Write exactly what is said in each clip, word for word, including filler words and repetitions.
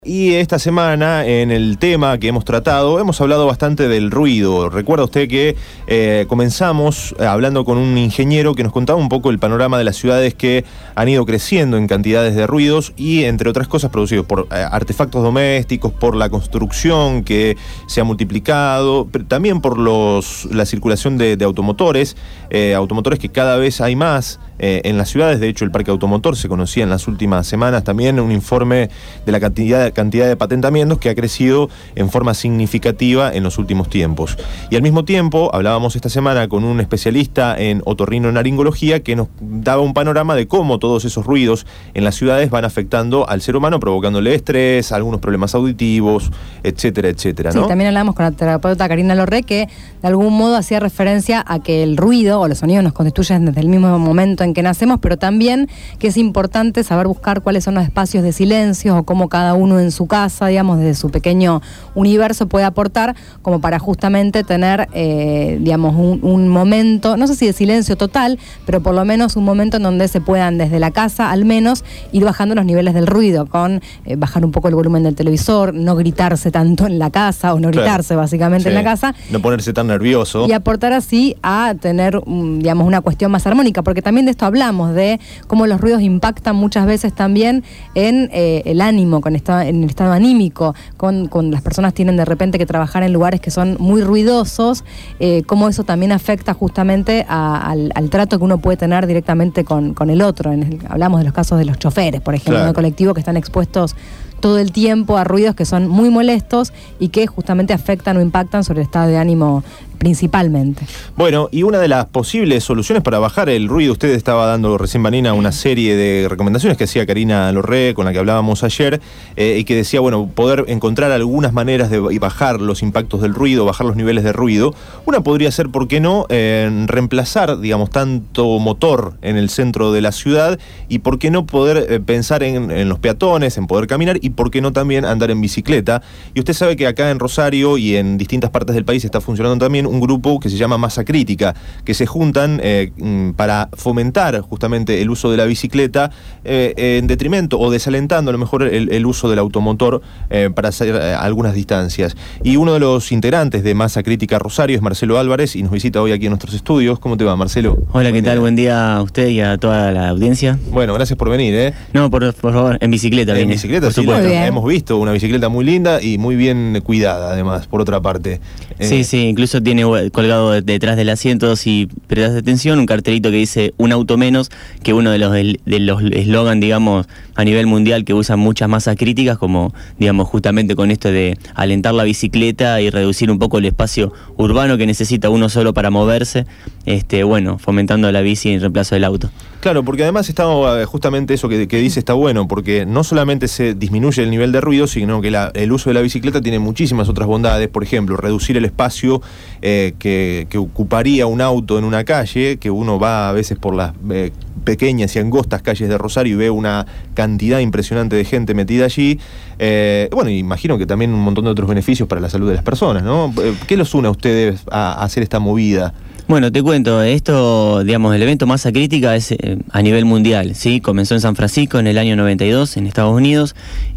Y esta semana, en el tema que hemos tratado, hemos hablado bastante del ruido. Recuerda usted que eh, comenzamos eh, hablando con un ingeniero que nos contaba un poco el panorama de las ciudades que han ido creciendo en cantidades de ruidos y, entre otras cosas, producidos por eh, artefactos domésticos, por la construcción que se ha multiplicado, pero también por los, la circulación de, de automotores, eh, automotores que cada vez hay más eh, en las ciudades. De hecho, el parque automotor se conocía en las últimas semanas también, un informe de la cantidad de cantidad de patentamientos que ha crecido en forma significativa en los últimos tiempos. Y al mismo tiempo, hablábamos esta semana con un especialista en otorrinolaringología que nos daba un panorama de cómo todos esos ruidos en las ciudades van afectando al ser humano, provocándole estrés, algunos problemas auditivos, etcétera, etcétera, ¿no? Sí, también hablamos con la terapeuta Karina Lorre, que de algún modo hacía referencia a que el ruido o los sonidos nos constituyen desde el mismo momento en que nacemos, pero también que es importante saber buscar cuáles son los espacios de silencio o cómo cada uno en su casa, digamos, desde su pequeño universo puede aportar como para justamente tener, eh, digamos, un, un momento, no sé si de silencio total, pero por lo menos un momento en donde se puedan desde la casa al menos ir bajando los niveles del ruido, con eh, bajar un poco el volumen del televisor, no gritarse tanto en la casa o no gritarse claro. básicamente sí. en la casa. No ponerse tan nervioso. Y aportar así a tener, um, digamos, una cuestión más armónica, porque también de esto hablamos, de cómo los ruidos impactan muchas veces también en eh, el ánimo, con esta, en el estado anímico, con, con las personas tienen de repente que trabajar en lugares que son muy ruidosos, eh, cómo eso también afecta justamente a, al, al trato que uno puede tener directamente con, con el otro. En el, hablamos de los casos de los choferes, por ejemplo, claro. en el colectivo, que están expuestos todo el tiempo a ruidos que son muy molestos y que justamente afectan o impactan sobre el estado de ánimo principalmente. Bueno, y una de las posibles soluciones para bajar el ruido, usted estaba dando recién, Vanina, una serie de recomendaciones que hacía Karina Lorre, con la que hablábamos ayer, eh, y que decía, bueno, poder encontrar algunas maneras de bajar los impactos del ruido, bajar los niveles de ruido. Una podría ser, ¿por qué no?, eh, reemplazar, digamos, tanto motor en el centro de la ciudad, y por qué no poder eh, pensar en, en los peatones, en poder caminar, y por qué no también andar en bicicleta. Y usted sabe que acá en Rosario y en distintas partes del país está funcionando también un grupo que se llama Masa Crítica, que se juntan eh, para fomentar justamente el uso de la bicicleta eh, en detrimento o desalentando a lo mejor el, el uso del automotor eh, para hacer eh, algunas distancias. Y uno de los integrantes de Masa Crítica Rosario es Marcelo Álvarez y nos visita hoy aquí en nuestros estudios. ¿Cómo te va, Marcelo? Hola, ¿qué tal? Buen día a usted y a toda la audiencia. Bueno, gracias por venir, ¿eh? No, por, por favor, en bicicleta. En viene, bicicleta, sí, la, hemos visto una bicicleta muy linda y muy bien cuidada, además, por otra parte. Eh, sí, sí, incluso tiene colgado detrás del asiento, si prestas atención, un cartelito que dice un auto menos, que uno de los de los eslogan, digamos, a nivel mundial que usan muchas masas críticas, como, digamos, justamente con esto de alentar la bicicleta y reducir un poco el espacio urbano que necesita uno solo para moverse, este, bueno, fomentando la bici en reemplazo del auto. Claro, porque además está justamente eso que, que dice está bueno, porque no solamente se disminuye el nivel de ruido, sino que la, el uso de la bicicleta tiene muchísimas otras bondades. Por ejemplo, reducir el espacio eh, que, que ocuparía un auto en una calle, que uno va a veces por las eh, pequeñas y angostas calles de Rosario y ve una cantidad impresionante de gente metida allí. Eh, bueno, imagino que también un montón de otros beneficios para la salud de las personas, ¿no? ¿Qué los une a ustedes a, a hacer esta movida? Bueno, te cuento, esto, digamos, el evento Masa Crítica es eh, a nivel mundial, ¿sí? Comenzó en San Francisco en el año noventa y dos, en Estados Unidos,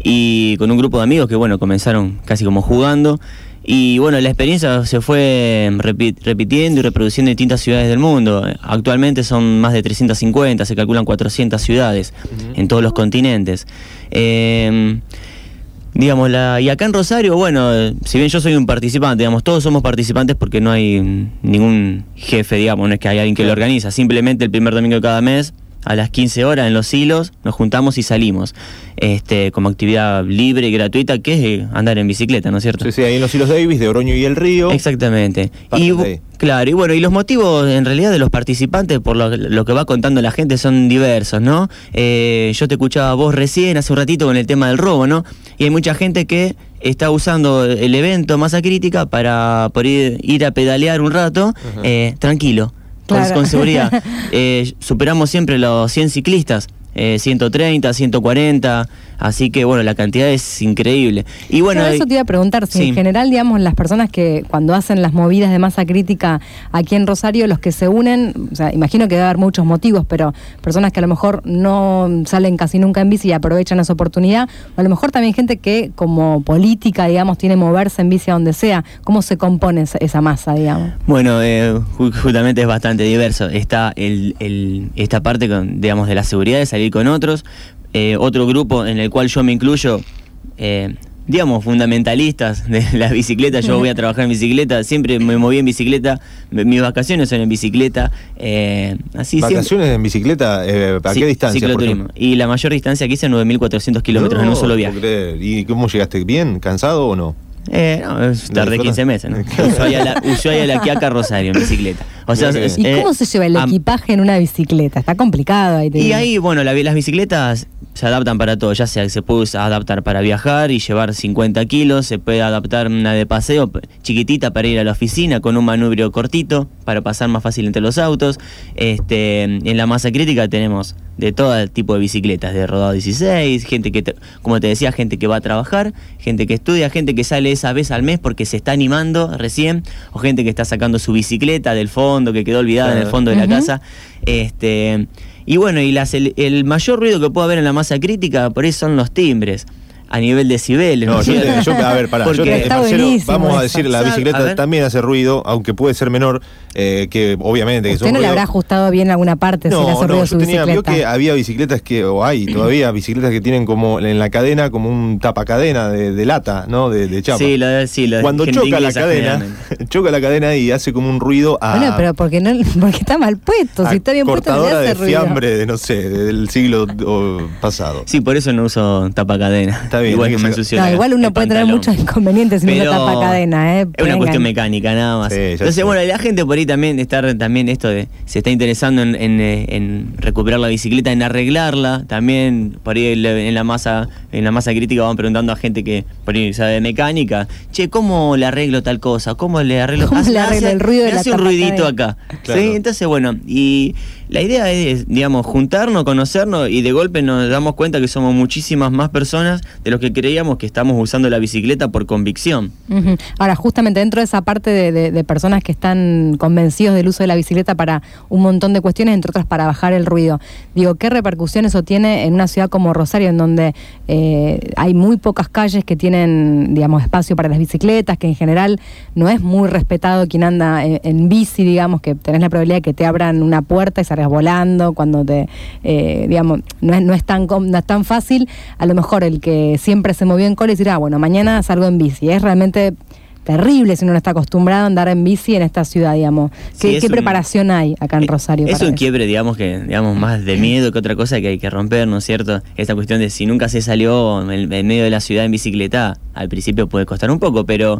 y con un grupo de amigos que, bueno, comenzaron casi como jugando, y bueno, la experiencia se fue repi- repitiendo y reproduciendo en distintas ciudades del mundo. Actualmente son más de trescientas cincuenta, se calculan cuatrocientas ciudades uh-huh. en todos los continentes. Eh... Digamos, la, y acá en Rosario, bueno, si bien yo soy un participante, digamos, todos somos participantes porque no hay ningún jefe, digamos, no es que hay alguien que lo organiza, simplemente el primer domingo de cada mes, a las quince horas en Los Silos, nos juntamos y salimos, este, como actividad libre y gratuita, que es andar en bicicleta, ¿no es cierto? Sí, sí, ahí en Los Silos Davis, de Oroño y el Río. Exactamente. Y, claro, y bueno, y los motivos en realidad de los participantes, por lo, lo que va contando la gente, son diversos, ¿no? Eh, yo te escuchaba vos recién, hace un ratito, con el tema del robo, ¿no? Y hay mucha gente que está usando el evento Masa Crítica para por ir, ir a pedalear un rato, uh-huh. eh, tranquilo. Claro. Con, con seguridad. Eh, superamos siempre los cien ciclistas, eh, ciento treinta, ciento cuarenta, Así que bueno, la cantidad es increíble. Y bueno, Pero eso te iba a preguntar, si sí. en general, digamos, las personas que cuando hacen las movidas de masa crítica aquí en Rosario, los que se unen, o sea, imagino que debe haber muchos motivos, pero personas que a lo mejor no salen casi nunca en bici y aprovechan esa oportunidad, o a lo mejor también gente que como política, digamos, tiene moverse en bici a donde sea. ¿Cómo se compone esa, esa masa, digamos? Bueno, eh, justamente es bastante diverso. Está el, el, esta parte, con, digamos, de la seguridad, de salir con otros. Eh, otro grupo en el cual yo me incluyo, eh, digamos, fundamentalistas de las bicicletas. Yo voy a trabajar en bicicleta, siempre me moví en bicicleta, mis vacaciones son en bicicleta. Eh, así ¿Vacaciones siempre... en bicicleta? Eh, ¿A sí, qué distancia? Cicloturismo. Y la mayor distancia que hice, nueve mil cuatrocientos kilómetros no, en un solo viaje. ¿Y cómo llegaste? ¿Bien? ¿Cansado o no? Eh, no, tardé quince meses, ¿no? Ushuaia a la, Ushuaia a la Quiaca, Rosario, en bicicleta. O sea, ¿Y eh, cómo se lleva el equipaje en una bicicleta? Está complicado ahí. Te y digo. ahí, bueno, la, las bicicletas se adaptan para todo, ya sea que se puede adaptar para viajar y llevar cincuenta kilos, se puede adaptar una de paseo chiquitita para ir a la oficina con un manubrio cortito para pasar más fácil entre los autos. Este, en la masa crítica tenemos de todo tipo de bicicletas, de rodado dieciséis, gente que, te, como te decía, gente que va a trabajar, gente que estudia, gente que sale esa vez al mes porque se está animando recién, o gente que está sacando su bicicleta del fondo, que quedó olvidada en el fondo de la uh-huh. casa. Este, y bueno, y las, el, el mayor ruido que puede haber en la masa crítica, por ahí son los timbres. A nivel decibeles. No, yo, yo, a ver, pará, yo, eh, Marcelo, vamos a decir, la bicicleta también hace ruido, aunque puede ser menor, eh, que obviamente... ¿Usted que son no ruido... le habrá ajustado bien alguna parte no, si le hace no, ruido yo su tenía, bicicleta? Vio que había bicicletas que, o hay todavía, bicicletas que tienen como en la cadena, como un tapacadena de, de lata, ¿no? De, de chapa. Sí, lo, sí, lo Cuando choca la cadena, choca la cadena y hace como un ruido a... Bueno, pero porque, no, porque está mal puesto, si está bien puesto no le hace de ruido. fiambre, de, no sé, del siglo pasado. Sí, por eso no uso tapacadena. Está bien. Igual que me ensució. No, igual uno puede tener muchos inconvenientes si no tapa cadena, ¿eh? Es una cuestión mecánica, nada más. Sí, Entonces, sé. bueno, la gente por ahí también estar también esto de se está interesando en, en, en recuperar la bicicleta, en arreglarla. También por ahí en la masa, en la masa crítica van preguntando a gente que por ahí sabe de mecánica. Che, ¿cómo le arreglo tal cosa? ¿Cómo le arreglo? ¿Cómo hace, le arreglo hace, el ruido de la hace un ruidito acá. Claro. ¿Sí? Entonces, bueno, y la idea es, digamos, juntarnos, conocernos y de golpe nos damos cuenta que somos muchísimas más personas de los que creíamos que estamos usando la bicicleta por convicción. Uh-huh. Ahora, justamente dentro de esa parte de, de, de personas que están convencidos del uso de la bicicleta para un montón de cuestiones, entre otras para bajar el ruido, digo, ¿qué repercusión eso tiene en una ciudad como Rosario, en donde eh, hay muy pocas calles que tienen, digamos, espacio para las bicicletas, que en general no es muy respetado quien anda en, en bici, digamos, que tenés la probabilidad de que te abran una puerta y salgas volando, cuando te, eh, digamos, no es, no, es tan, no es tan fácil, a lo mejor el que siempre se movió en cola y decir, ah, bueno, mañana salgo en bici, es realmente terrible si uno no está acostumbrado a andar en bici en esta ciudad, digamos. ¿Qué, sí, ¿qué un, preparación hay acá en Rosario? Es un eso? quiebre, digamos, que digamos más de miedo que otra cosa que hay que romper, ¿no es cierto? Esta cuestión de si nunca se salió en, en medio de la ciudad en bicicleta, al principio puede costar un poco, pero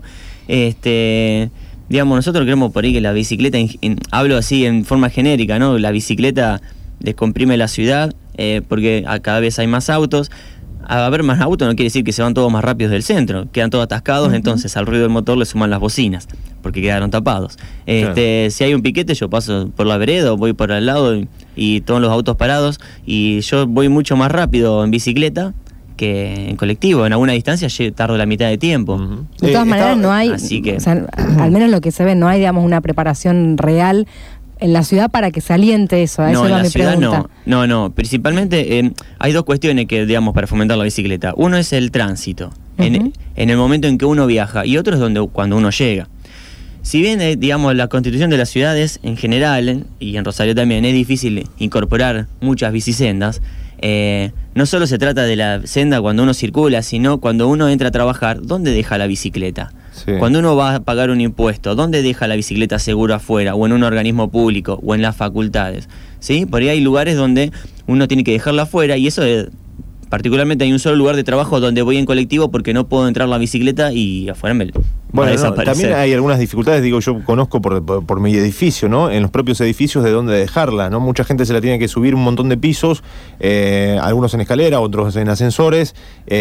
este... digamos, nosotros creemos por ahí que la bicicleta, en, en, hablo así en forma genérica, ¿no? La bicicleta descomprime la ciudad eh, porque a cada vez hay más autos. A haber más autos no quiere decir que se van todos más rápidos del centro, quedan todos atascados, uh-huh. Entonces al ruido del motor le suman las bocinas, porque quedaron tapados. Este, claro. Si hay un piquete, yo paso por la vereda, voy por al lado y, y todos los autos parados, y yo voy mucho más rápido en bicicleta que en colectivo. En alguna distancia tardo la mitad de tiempo. Uh-huh. De todas eh, maneras no hay, así que, o sea, al menos lo que se ve, no hay, digamos, una preparación real en la ciudad para que se aliente eso. A no, eso en la mi ciudad pregunta. no, no, no. Principalmente eh, hay dos cuestiones que, digamos, para fomentar la bicicleta. Uno es el tránsito, uh-huh. en, en el momento en que uno viaja, y otro es donde cuando uno llega. Si bien, eh, digamos, la constitución de las ciudades en general, y en Rosario también, es difícil incorporar muchas bicisendas, eh, no solo se trata de la senda cuando uno circula, sino cuando uno entra a trabajar, ¿dónde deja la bicicleta? Sí. Cuando uno va a pagar un impuesto, ¿dónde deja la bicicleta seguro afuera? O en un organismo público, o en las facultades. ¿Sí? Por ahí hay lugares donde uno tiene que dejarla afuera, y eso es, particularmente hay un solo lugar de trabajo donde voy en colectivo porque no puedo entrar la bicicleta y afuera me... Bueno, va a no, desaparecer. también hay algunas dificultades, digo, yo conozco por, por, por mi edificio, ¿no? En los propios edificios de dónde dejarla, ¿no? Mucha gente se la tiene que subir un montón de pisos, eh, algunos en escalera, otros en ascensores,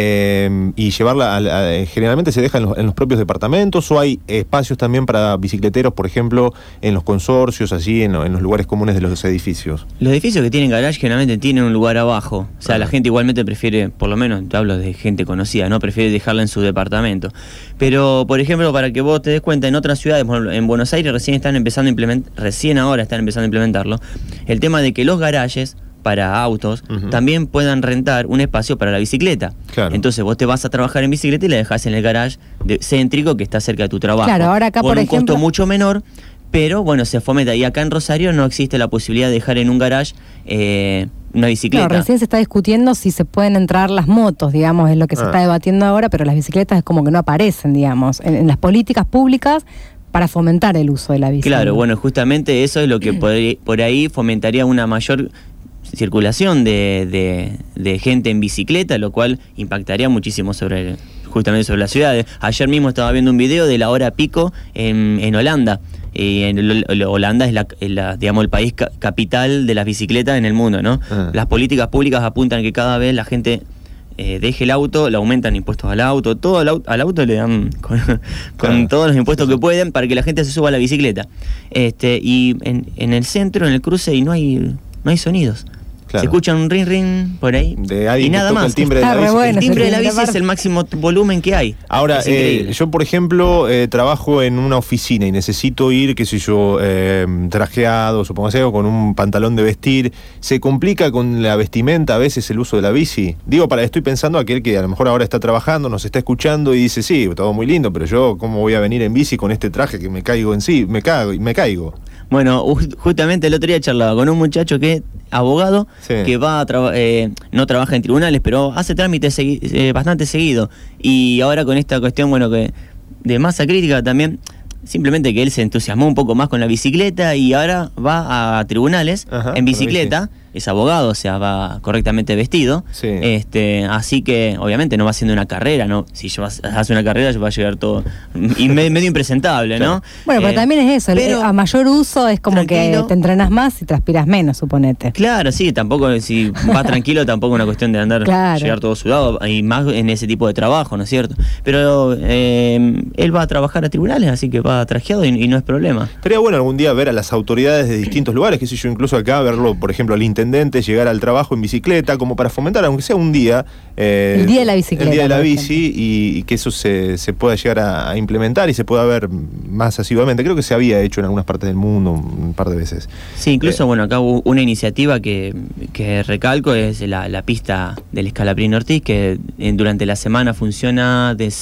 eh, y llevarla, a, a, generalmente se deja en los, en los propios departamentos, o hay espacios también para bicicleteros, por ejemplo, en los consorcios, allí en, en los lugares comunes de los edificios. Los edificios que tienen garage generalmente tienen un lugar abajo, o sea, ah. la gente igualmente prefiere, por lo menos te hablo de gente conocida, ¿no? Prefiere dejarla en su departamento. Pero, por ejemplo, para que vos te des cuenta, en otras ciudades, en Buenos Aires recién están empezando a implementar, recién ahora están empezando a implementarlo, el tema de que los garajes para autos uh-huh. también puedan rentar un espacio para la bicicleta. Claro. Entonces vos te vas a trabajar en bicicleta y la dejás en el garage de, céntrico que está cerca de tu trabajo. Claro, ahora acá por por un ejemplo... costo mucho menor, pero bueno, se fomenta. Y acá en Rosario no existe la posibilidad de dejar en un garage eh, una bicicleta. Claro, recién se está discutiendo si se pueden entrar las motos, digamos, es lo que se ah. está debatiendo ahora, pero las bicicletas es como que no aparecen, digamos, en, en las políticas públicas para fomentar el uso de la bicicleta. Claro, bueno, justamente eso es lo que por ahí, por ahí fomentaría una mayor circulación de, de, de gente en bicicleta, lo cual impactaría muchísimo sobre justamente sobre las ciudades. Ayer mismo estaba viendo un video de la hora pico en, en Holanda. Y en el, el, Holanda es la, la, digamos, el país ca- capital de las bicicletas en el mundo, ¿no? Ah. Las políticas públicas apuntan que cada vez la gente eh, deje el auto, le aumentan impuestos al auto, todo al auto, al auto le dan con, con ah. todos los impuestos que pueden para que la gente se suba a la bicicleta. Este, y en, en el centro, en el cruce, y no hay, no hay sonidos. Claro. Se escucha un ring ring por ahí de y nada más. El timbre de la bici, bueno, el timbre de la bici es el máximo volumen que hay. Ahora, eh, yo por ejemplo eh, trabajo en una oficina y necesito ir, qué sé yo, eh, trajeado, supongase, o con un pantalón de vestir. ¿Se complica con la vestimenta a veces el uso de la bici? Digo, para estoy pensando aquel que a lo mejor ahora está trabajando, nos está escuchando y dice, sí, todo muy lindo, pero yo cómo voy a venir en bici con este traje que me caigo en sí, me cago y me caigo. Bueno, justamente el otro día charlaba con un muchacho que es abogado, sí. que va a traba- eh, no trabaja en tribunales, pero hace trámites segui- eh, bastante seguido. Y ahora con esta cuestión, bueno, que de masa crítica también, simplemente que él se entusiasmó un poco más con la bicicleta y ahora va a tribunales Ajá, en bicicleta. Es abogado, o sea, va correctamente vestido. Sí. Este, así que, obviamente, no va haciendo una carrera, ¿no? Si yo hace una carrera, va a llegar todo y me, medio impresentable, ¿no? Bueno, pero eh, también es eso, pero a mayor uso es como tranquilo. Que te entrenas más y transpiras menos, suponete. Claro, sí, tampoco, si va tranquilo, tampoco es una cuestión de andar, claro. llegar todo sudado, y más en ese tipo de trabajo, ¿no es cierto? Pero eh, él va a trabajar a tribunales, así que va trajeado y, y no es problema. Estaría bueno algún día ver a las autoridades de distintos lugares, qué sé yo, incluso acá, verlo, por ejemplo, al intendente llegar al trabajo en bicicleta, como para fomentar, aunque sea un día, eh, el día de la bicicleta, el día de la bici, y, y que eso se, se pueda llegar a, a implementar y se pueda ver más asiduamente. Creo que se había hecho en algunas partes del mundo un par de veces. Sí, incluso, eh, bueno, acá hubo una iniciativa que, que recalco, es la, la pista del Escalabrini Ortiz, que en, durante la semana funciona de,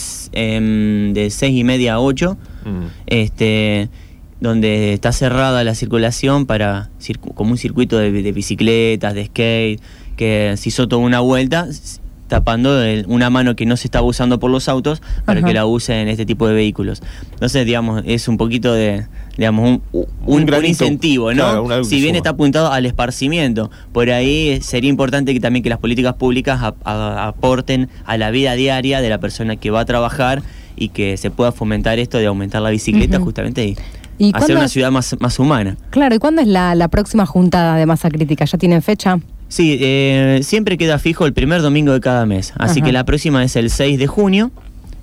eh, de seis y media a ocho, mm. este... donde está cerrada la circulación para como un circuito de, de bicicletas, de skate, que se hizo toda una vuelta tapando el, una mano que no se estaba usando por los autos para Ajá. que la use en este tipo de vehículos. Entonces, digamos, es un poquito de, digamos, un, un, un, granito, un incentivo, ¿no? Claro, si bien está apuntado al esparcimiento, por ahí sería importante que también que las políticas públicas a, a, aporten a la vida diaria de la persona que va a trabajar y que se pueda fomentar esto de aumentar la bicicleta uh-huh. justamente y ¿Y hacer una ciudad más, más humana. Claro, ¿y cuándo es la, la próxima juntada de masa crítica? ¿Ya tienen fecha? Sí, eh, siempre queda fijo el primer domingo de cada mes. Así Ajá. que la próxima es el seis de junio.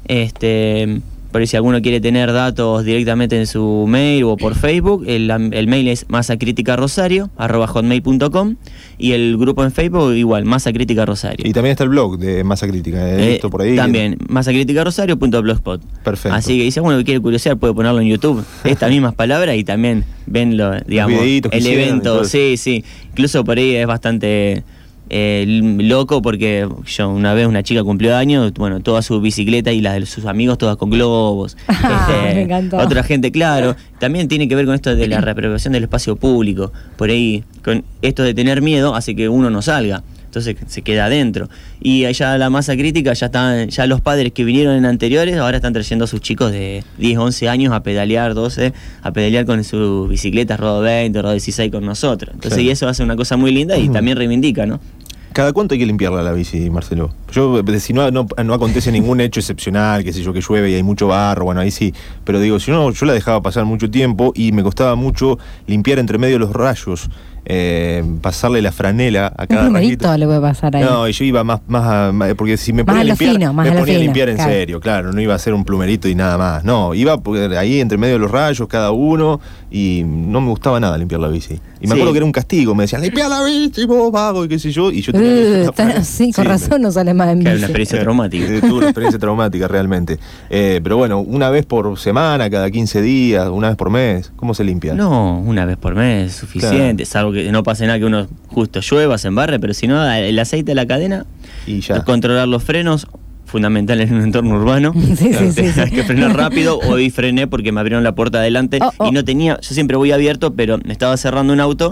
Este, por si alguno quiere tener datos directamente en su mail o por Facebook, el, el mail es masacríticarosario arroba hotmail punto com y el grupo en Facebook igual, Masa Crítica Rosario. Y también está el blog de Masa Crítica, he visto eh, por ahí. También, masacríticarosario punto blogspot. Perfecto. Así que si alguno quiere curiosear puede ponerlo en YouTube, estas mismas palabras, y también ven lo, digamos, el evento. Sí, sí. Incluso por ahí es bastante... Eh, loco porque yo una vez una chica cumplió años, bueno, toda su bicicleta y las de sus amigos todas con globos. Ah, este, me encantó. Otra gente, claro, también tiene que ver con esto de la reapropiación del espacio público. Por ahí, con esto de tener miedo hace que uno no salga, entonces se queda adentro. Y allá la masa crítica, ya están, ya los padres que vinieron en anteriores ahora están trayendo a sus chicos de diez, once años a pedalear, doce, a pedalear con sus bicicletas Rodo veinte, Rodo dieciséis con nosotros. Entonces, sí. y eso hace una cosa muy linda y uh-huh. también reivindica, ¿no? ¿Cada cuánto hay que limpiarla la bici, Marcelo? Yo, si no, no, no acontece ningún hecho excepcional, qué sé yo, que llueve y hay mucho barro, bueno, ahí sí. Pero digo, si no, yo la dejaba pasar mucho tiempo y me costaba mucho limpiar entre medio de los rayos, eh, pasarle la franela a cada Un numerito rayito. le puede pasar ahí. No, y yo iba más, más, a, más porque si me Más ponía a a lo limpiar, fino, más me a lo ponía a fino, limpiar en claro. serio, claro, no iba a hacer un plumerito y nada más. No, iba porque ahí entre medio de los rayos cada uno y no me gustaba nada limpiar la bici. Y me Sí. acuerdo que era un castigo, me decían, limpia la bici, vos vago, y qué sé yo, y yo tenía Uh, una- tan- sí, con Sí, razón no sale más en Que era bici. una experiencia Eh, traumática. eh, Tuve una experiencia traumática realmente. Eh, pero bueno, una vez por semana, cada quince días, una vez por mes, ¿cómo se limpia? No, una vez por mes es suficiente, salvo que no pase nada que uno justo llueva, se embarre, pero si no, el aceite de la cadena, Y ya. controlar los frenos, fundamental en un entorno urbano. Sí, sí, sí, sí. Hay que frenar rápido. Hoy frené porque me abrieron la puerta adelante Oh, oh. y no tenía, yo siempre voy abierto, pero me estaba cerrando un auto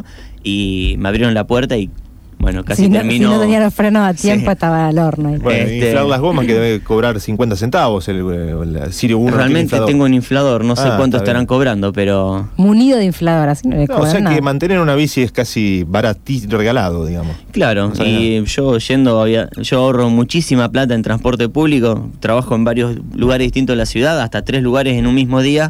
y me abrieron la puerta y bueno, casi si, no, termino. si no tenía los frenos a Sí. tiempo, estaba al horno. ahí. Bueno, Este- inflar las gomas que debe cobrar cincuenta centavos el, el Sirio uno. Realmente tengo un inflador, no sé Ah, cuánto está estarán bien. cobrando, pero Munido de inflador, así no le No, o cobran sea nada. que mantener una bici es casi baratí, regalado, digamos. claro, No sabía y yo yendo, había, yo ahorro muchísima plata en transporte público, trabajo en varios lugares distintos de la ciudad, hasta tres lugares en un mismo día,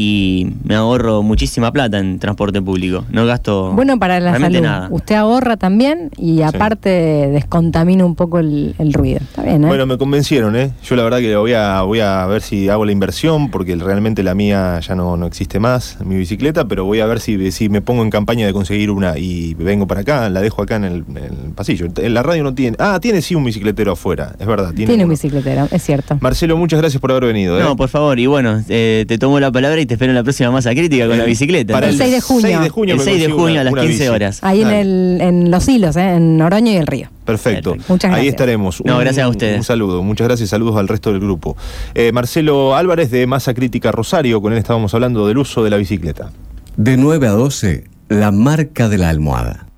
y me ahorro muchísima plata en transporte público. No gasto Bueno, para la realmente salud. nada. Usted ahorra también y aparte descontamina un poco el, el ruido. Está bien, ¿eh? Bueno, me convencieron, ¿eh? Yo la verdad que voy a, voy a ver si hago la inversión, porque realmente la mía ya no, no existe más, mi bicicleta, pero voy a ver si, si me pongo en campaña de conseguir una y vengo para acá, la dejo acá en el, en el pasillo. En la radio no tiene... Ah, tiene sí un bicicletero afuera, es verdad. Tiene, Tiene un uno. bicicletero, es cierto. Marcelo, muchas gracias por haber venido, ¿eh? No, por favor, y bueno, eh, te tomo la palabra y te espero en la próxima masa crítica con Eh, la bicicleta. para el seis de junio. seis de junio El me seis de consigo junio una- a las una quince bici. horas. Ahí en, Dale. el, en Los Hilos, ¿eh? En Oroño y el Río. Perfecto. Perfecto. Muchas Ahí gracias. estaremos. No, gracias a ustedes. Un saludo. Muchas gracias. Saludos al resto del grupo. Eh, Marcelo Álvarez de Masa Crítica Rosario. Con él estábamos hablando del uso de la bicicleta. De nueve a doce, la marca de la almohada.